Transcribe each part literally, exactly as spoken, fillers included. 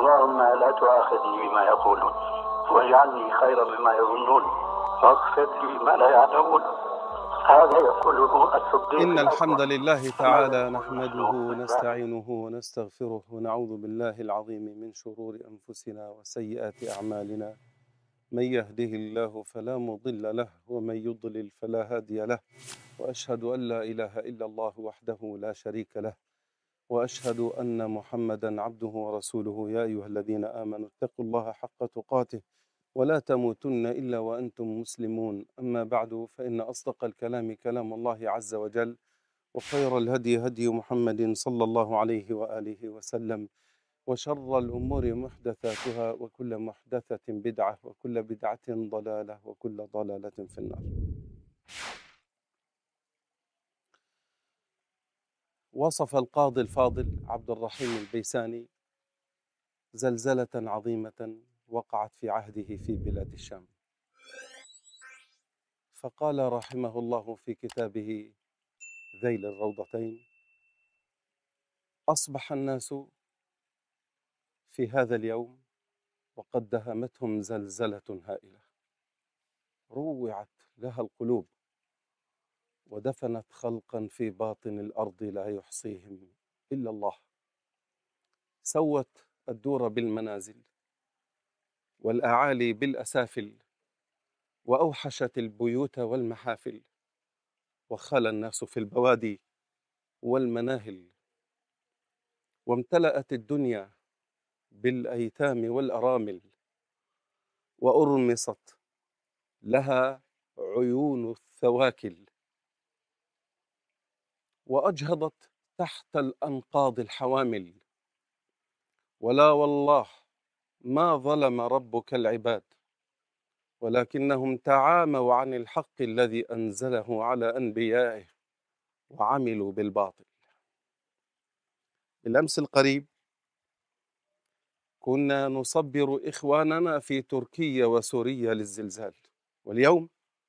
اللهم لا تؤاخذني بما يقولون واجعلني خيرا مما يظنون واغفر لي ما لا يعلمون. هذا يقوله الصديق. إن الحمد لله تعالى نحمده ونستعينه ونستغفره ونعوذ بالله العظيم من شرور أنفسنا وسيئات أعمالنا. من يهده الله فلا مضل له ومن يضلل فلا هادي له، وأشهد أن لا إله إلا الله وحده لا شريك له، وأشهد أن محمدا عبده ورسوله. يا أيها الذين آمنوا اتقوا الله حق تقاته ولا تموتن إلا وأنتم مسلمون. أما بعد، فإن أصدق الكلام كلام الله عز وجل، وخير الهدي هدي محمد صلى الله عليه وآله وسلم، وشر الأمور محدثاتها، وكل محدثة بدعة، وكل بدعة ضلالة، وكل ضلالة في النار. وصف القاضي الفاضل عبد الرحيم البيساني زلزلة عظيمة وقعت في عهده في بلاد الشام، فقال رحمه الله في كتابه ذيل الروضتين: أصبح الناس في هذا اليوم وقد دهمتهم زلزلة هائلة روعت لها القلوب، ودفنت خلقا في باطن الأرض لا يحصيهم إلا الله، سوت الدور بالمنازل والأعالي بالأسافل، وأوحشت البيوت والمحافل، وخلى الناس في البوادي والمناهل، وامتلأت الدنيا بالأيتام والأرامل، وأرمصت لها عيون الثواكل، وأجهضت تحت الأنقاض الحوامل. ولا والله ما ظلم ربك العباد، ولكنهم تعاموا عن الحق الذي أنزله على أنبيائه وعملوا بالباطل. بالأمس القريب كنا نصبر إخواننا في تركيا وسوريا للزلزال، واليوم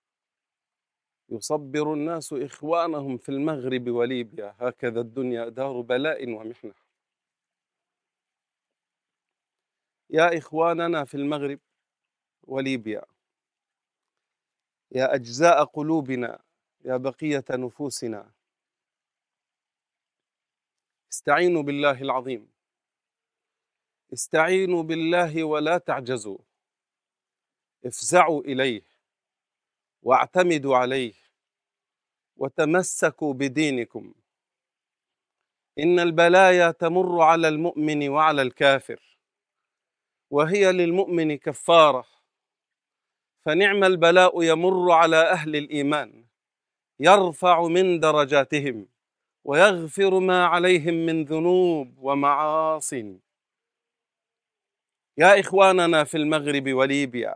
يصبر الناس إخوانهم في المغرب وليبيا. هكذا الدنيا دار بلاء ومحنة. يا إخواننا في المغرب وليبيا، يا أجزاء قلوبنا، يا بقية نفوسنا، استعينوا بالله العظيم، استعينوا بالله ولا تعجزوا، افزعوا إليه واعتمدوا عليه وتمسكوا بدينكم. إن البلايا تمر على المؤمن وعلى الكافر، وهي للمؤمن كفارة، فنعم البلاء يمر على أهل الإيمان، يرفع من درجاتهم ويغفر ما عليهم من ذنوب ومعاصٍ. يا إخواننا في المغرب وليبيا،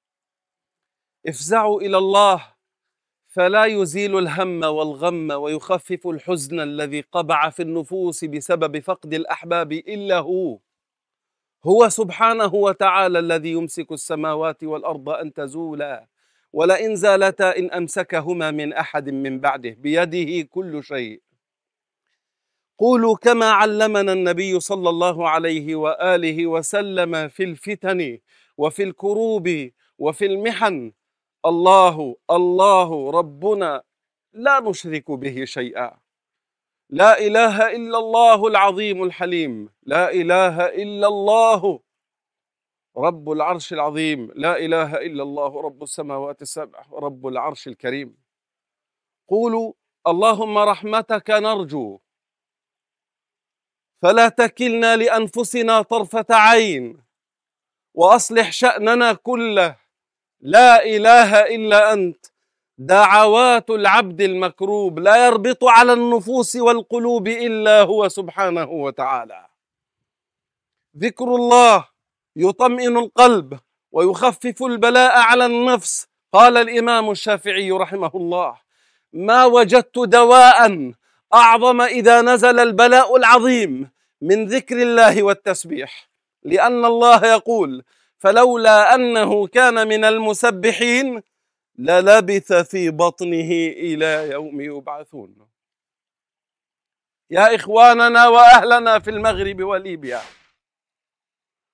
افزعوا إلى الله، فلا يزيل الهم والغم ويخفف الحزن الذي قبع في النفوس بسبب فقد الأحباب إلا هو. هو سبحانه وتعالى الذي يمسك السماوات والأرض أن تزولا، ولئن زالتا إن أمسكهما من أحد من بعده، بيده كل شيء. قولوا كما علمنا النبي صلى الله عليه وآله وسلم في الفتن وفي الكروب وفي المحن: الله الله ربنا لا نشرك به شيئا، لا إله إلا الله العظيم الحليم، لا إله إلا الله رب العرش العظيم، لا إله إلا الله رب السماوات السبع ورب العرش الكريم. قولوا اللهم رحمتك نرجو، فلا تكلنا لأنفسنا طرفة عين، وأصلح شأننا كله، لا إله إلا أنت. دعوات العبد المكروب لا يربط على النفوس والقلوب إلا هو سبحانه وتعالى. ذكر الله يطمئن القلب ويخفف البلاء على النفس. قال الإمام الشافعي رحمه الله: ما وجدت دواء أعظم إذا نزل البلاء العظيم من ذكر الله والتسبيح، لأن الله يقول: فلولا أنه كان من المسبحين للبث في بطنه إلى يوم يبعثون. يا إخواننا وأهلنا في المغرب وليبيا،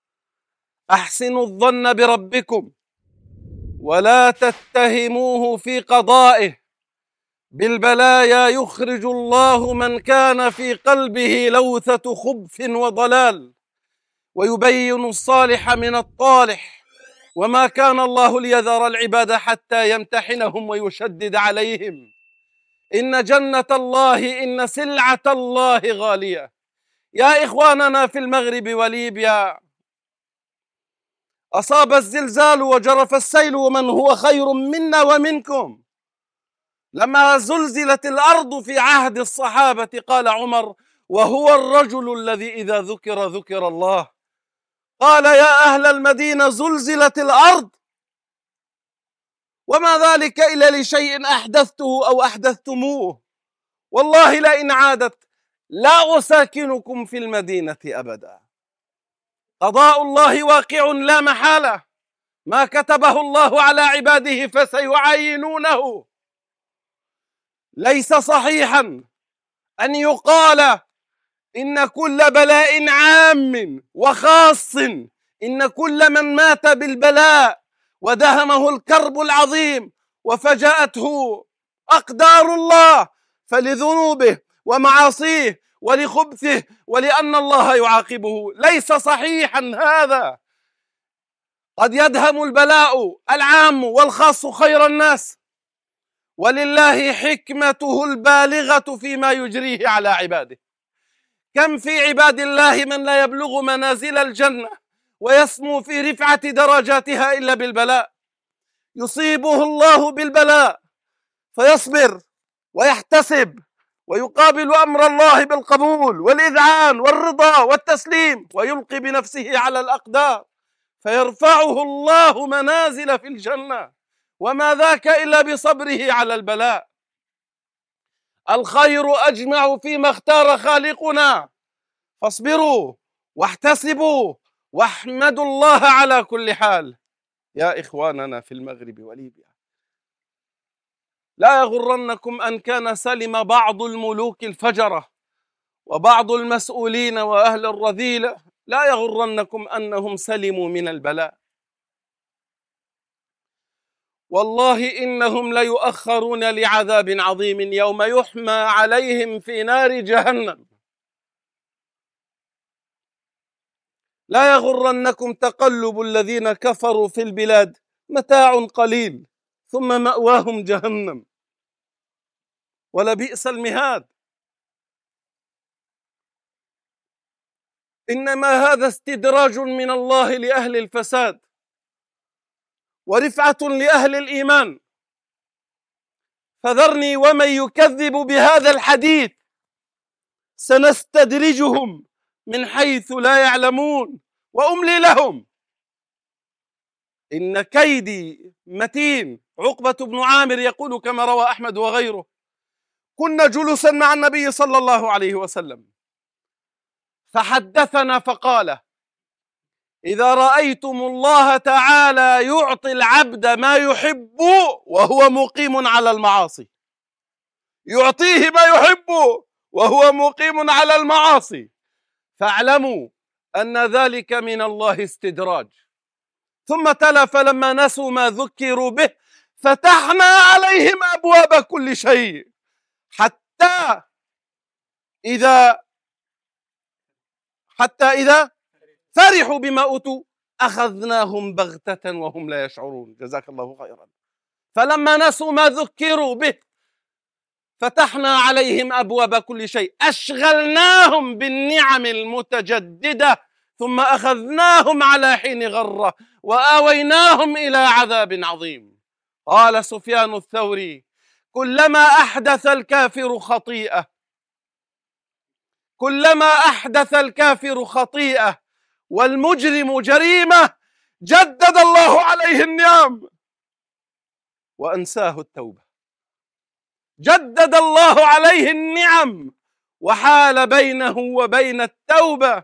أحسنوا الظن بربكم ولا تتهموه في قضائه، بالبلايا يخرج الله من كان في قلبه لوثة خبث وضلال ويبين الصالح من الطالح، وما كان الله ليذر العباد حتى يمتحنهم ويشدد عليهم. إن جنة الله إن سلعة الله غالية. يا إخواننا في المغرب وليبيا، أصاب الزلزال وجرف السيل ومن هو خير منا ومنكم. لما زلزلت الأرض في عهد الصحابة قال عمر: وهو الرجل الذي إذا ذكر ذكر الله. قال: يا أهل المدينة زلزلت الأرض، وما ذلك إلا لشيء أحدثته أو أحدثتموه، والله لئن عادت لا أساكنكم في المدينة أبدا. قضاء الله واقع لا محالة، ما كتبه الله على عباده فسيعاينونه. ليس صحيحا أن يقال إن كل بلاء عام وخاص، إن كل من مات بالبلاء ودهمه الكرب العظيم وفجأته أقدار الله فلذنوبه ومعاصيه ولخبثه ولأن الله يعاقبه. ليس صحيحا هذا. قد يدهم البلاء العام والخاص خير الناس، ولله حكمته البالغة فيما يجريه على عباده. كم في عباد الله من لا يبلغ منازل الجنة ويسمو في رفعة درجاتها إلا بالبلاء. يصيبه الله بالبلاء فيصبر ويحتسب ويقابل أمر الله بالقبول والإذعان والرضا والتسليم، ويلقي بنفسه على الأقدار فيرفعه الله منازل في الجنة، وما ذاك إلا بصبره على البلاء. الخير أجمع فيما اختار خالقنا، فاصبروا واحتسبوا واحمدوا الله على كل حال. يا إخواننا في المغرب وليبيا، لا يغرنكم أن كان سلم بعض الملوك الفجرة وبعض المسؤولين وأهل الرذيلة، لا يغرنكم أنهم سلموا من البلاء. والله إنهم ليؤخرون لعذاب عظيم يوم يحمى عليهم في نار جهنم. لا يغرنكم تقلب الذين كفروا في البلاد، متاع قليل ثم مأواهم جهنم ولبئس المهاد. إنما هذا استدراج من الله لأهل الفساد ورفعة لأهل الإيمان. فذرني ومن يكذب بهذا الحديث سنستدرجهم من حيث لا يعلمون وأملي لهم إن كيدي متين. عقبة بن عامر يقول كما روى أحمد وغيره: كنا جلوسا مع النبي صلى الله عليه وسلم فحدثنا فقال: إذا رأيتم الله تعالى يعطي العبد ما يحب وهو مقيم على المعاصي، يعطيه ما يحب وهو مقيم على المعاصي، فاعلموا أن ذلك من الله استدراج. ثم تلا: فلما نسوا ما ذكروا به فتحنا عليهم أبواب كل شيء حتى إذا حتى إذا فرحوا بما أوتوا أخذناهم بغتة وهم لا يشعرون. جزاك الله خيرا. فلما نسوا ما ذكروا به فتحنا عليهم أبواب كل شيء، أشغلناهم بالنعم المتجددة ثم أخذناهم على حين غرة وآويناهم إلى عذاب عظيم. قال سفيان الثوري: كلما أحدث الكافر خطيئة كلما أحدث الكافر خطيئة والمجرم جريمة جدد الله عليه النعم وأنساه التوبة. جدد الله عليه النعم وحال بينه وبين التوبة.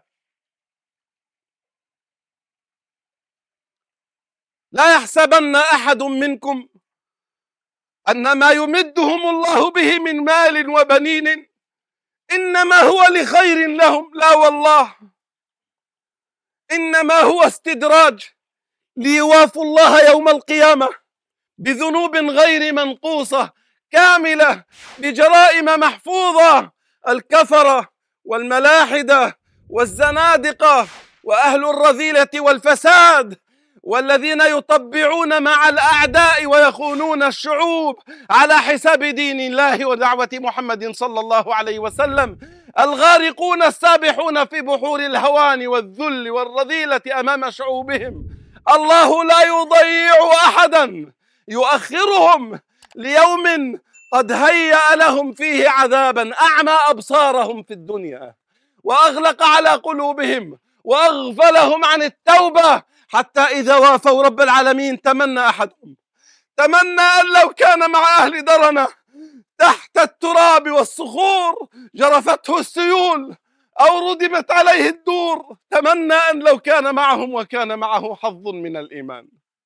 لا يحسبن أحد منكم أن ما يمدهم الله به من مال وبنين إنما هو لخير لهم. لا والله، إنما هو استدراج ليوافوا الله يوم القيامة بذنوب غير منقوصة كاملة بجرائم محفوظة. الكفرة والملاحدة والزنادقة وأهل الرذيلة والفساد والذين يطبعون مع الأعداء ويخونون الشعوب على حساب دين الله ودعوة محمد صلى الله عليه وسلم، الغارقون السابحون في بحور الهوان والذل والرذيلة أمام شعوبهم. الله لا يضيع أحدا، يؤخرهم ليوم قد هيأ لهم فيه عذابا أعمى أبصارهم في الدنيا وأغلق على قلوبهم وأغفلهم عن التوبة، حتى إذا وافوا رب العالمين تمنى أحدهم تمنى أن لو كان مع أهل درنة تحت التراب والصخور جرفته السيول أو ردمت عليه الدور، تمنى أن لو كان معهم وكان معه حظ من الإيمان.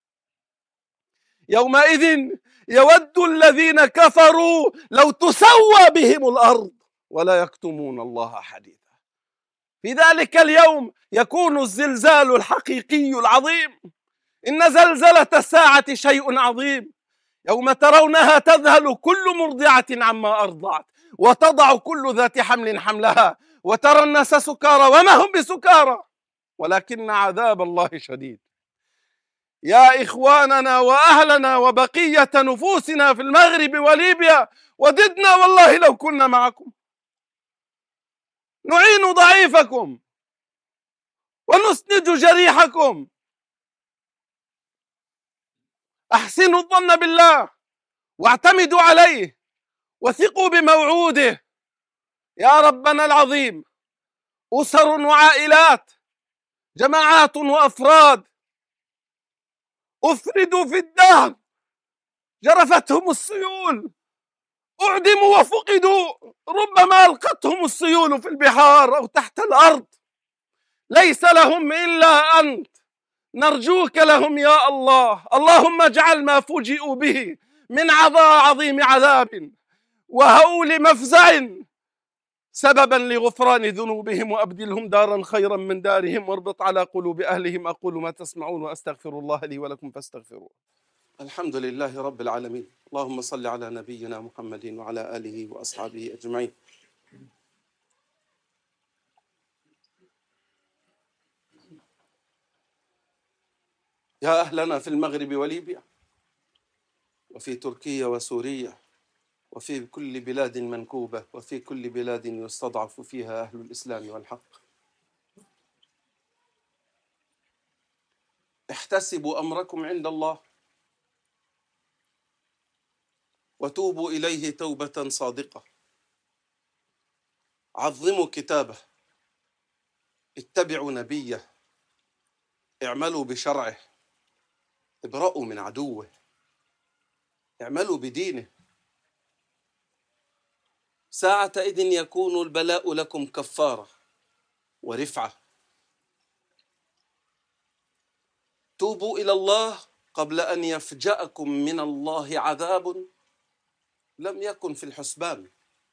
يومئذ يود الذين كفروا لو تسوى بهم الأرض ولا يكتمون الله حديثا. في ذلك اليوم يكون الزلزال الحقيقي العظيم. إن زلزلة الساعة شيء عظيم، يوم ترونها تذهل كل مرضعة عما أرضعت وتضع كل ذات حمل حملها وترى الناس سكارى وما هم بسكارى ولكن عذاب الله شديد. يا إخواننا وأهلنا وبقية نفوسنا في المغرب وليبيا، وددنا والله لو كنا معكم نعين ضعيفكم ونسند جريحكم. أحسنوا الظن بالله واعتمدوا عليه وثقوا بموعوده. يا ربنا العظيم، أسر وعائلات، جماعات وأفراد أفردوا في الدهر جرفتهم السيول، أعدموا وفقدوا، ربما ألقتهم السيول في البحار أو تحت الأرض، ليس لهم إلا أنت، نرجوك لهم يا الله. اللهم اجعل ما فوجئوا به من عظيم عذاب وهول مفزع سببا لغفران ذنوبهم، وأبدلهم دارا خيرا من دارهم، واربط على قلوب أهلهم. أقول ما تسمعون وأستغفر الله لي ولكم فاستغفروه. الحمد لله رب العالمين، اللهم صل على نبينا محمد وعلى آله وأصحابه أجمعين. يا أهلنا في المغرب وليبيا وفي تركيا وسوريا وفي كل بلاد منكوبة وفي كل بلاد يستضعف فيها أهل الإسلام والحق، احتسبوا أمركم عند الله وتوبوا إليه توبة صادقة، عظموا كتابه، اتبعوا نبيه، اعملوا بشرعه، ابرأوا من عدوه، اعملوا بدينه. ساعة إذ يكون البلاء لكم كفارة ورفعة. توبوا إلى الله قبل أن يفجأكم من الله عذاب لم يكن في الحسبان.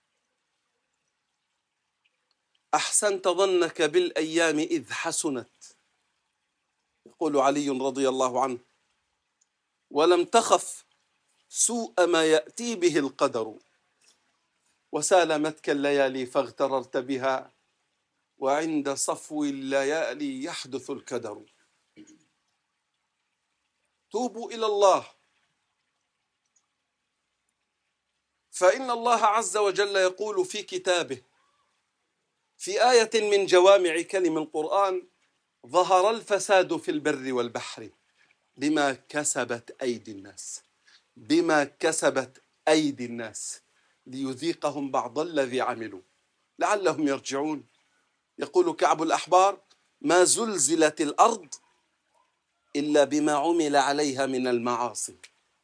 أحسنت ظنك بالأيام إذ حسنت، يقول علي رضي الله عنه، ولم تخف سوء ما يأتي به القدر، وسالمتك الليالي فاغتررت بها، وعند صفو الليالي يحدث الكدر. توبوا إلى الله، فإن الله عز وجل يقول في كتابه في آية من جوامع كلم القرآن: ظهر الفساد في البر والبحر بما كسبت أيدي الناس، بما كسبت أيدي الناس ليذيقهم بعض الذي عملوا لعلهم يرجعون. يقول كعب الأحبار: ما زلزلت الأرض إلا بما عمل عليها من المعاصي.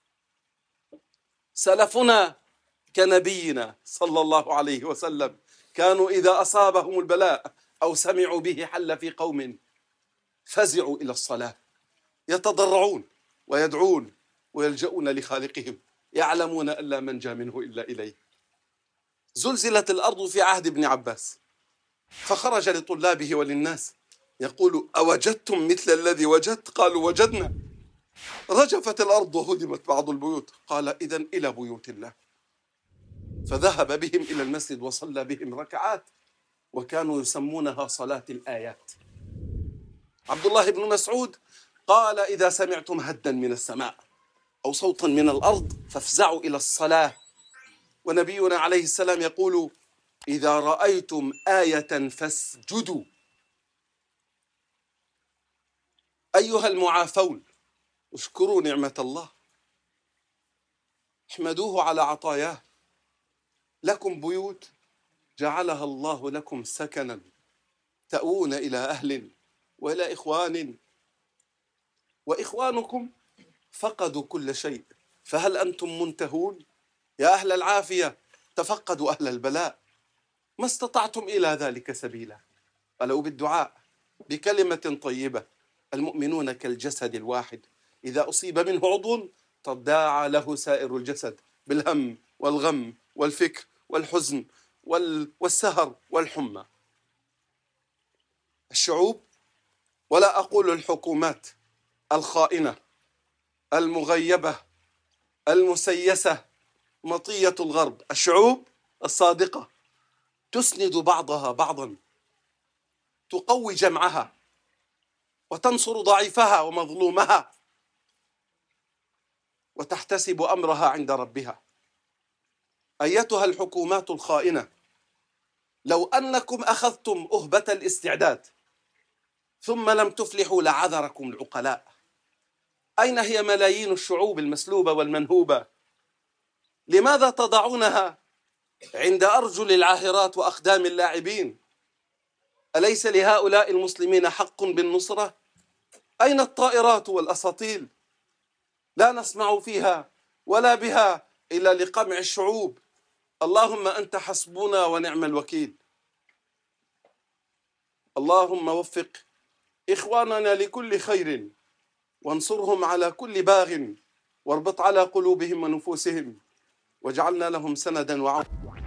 سلفنا كنبينا صلى الله عليه وسلم كانوا إذا أصابهم البلاء أو سمعوا به حل في قوم فزعوا إلى الصلاة، يتضرعون ويدعون ويلجؤون لخالقهم، يعلمون أن لا منجى منه إلا إليه. زلزلت الأرض في عهد ابن عباس، فخرج لطلابه وللناس يقول أوجدتم مثل الذي وجدت؟ قالوا وجدنا. رجفت الأرض وهدمت بعض البيوت. قال إذن إلى بيوت الله. فذهب بهم إلى المسجد وصلى بهم ركعات، وكانوا يسمونها صلاة الآيات. عبد الله بن مسعود قال إذا سمعتم هدا من السماء أو صوتا من الأرض فافزعوا إلى الصلاة. ونبينا عليه السلام يقول إذا رأيتم آية فاسجدوا. أيها المعافون اشكروا نعمة الله، احمدوه على عطاياه. لكم بيوت جعلها الله لكم سكنا، تأوون إلى أهل وإلى إخوان، وإخوانكم فقدوا كل شيء، فهل أنتم منتهون؟ يا أهل العافية تفقدوا أهل البلاء، ما استطعتم إلى ذلك سبيلا، ولو بالدعاء بكلمة طيبة. المؤمنون كالجسد الواحد، إذا أصيب منه عضو تداعى له سائر الجسد بالهم والغم والفكر والحزن والسهر والحمى. الشعوب، ولا أقول الحكومات الخائنة المغيبة المسيسة مطية الغرب، الشعوب الصادقة تسند بعضها بعضا، تقوي جمعها وتنصر ضعيفها ومظلومها، وتحتسب أمرها عند ربها. أيتها الحكومات الخائنة، لو أنكم أخذتم أهبة الاستعداد ثم لم تفلحوا لعذركم العقلاء. أين هي ملايين الشعوب المسلوبة والمنهوبة؟ لماذا تضعونها عند أرجل العاهرات وأقدام اللاعبين؟ أليس لهؤلاء المسلمين حق بالنصرة؟ أين الطائرات والأساطيل؟ لا نسمع فيها ولا بها إلا لقمع الشعوب. اللهم أنت حسبنا ونعم الوكيل. اللهم وفق إخواننا لكل خير، وانصرهم على كل باغ، واربط على قلوبهم ونفوسهم، واجعلنا لهم سندا وعونا.